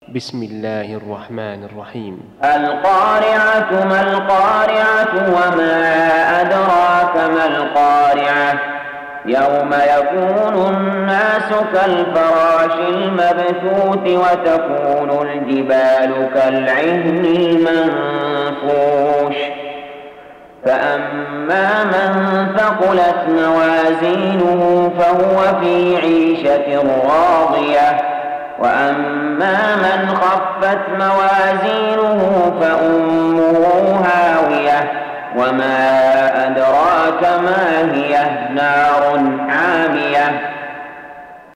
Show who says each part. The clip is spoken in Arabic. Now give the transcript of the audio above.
Speaker 1: بسم الله الرحمن الرحيم.
Speaker 2: القارعة ما القارعة وما أدراك ما القارعة يوم يكون الناس كالفراش المبثوث وتكون الجبال كالعهن المنفوش فأما من ثقلت موازينه فهو في عيشة راضية وأما من خفت موازينه فأمه هاوية وما أدراك ما هي نار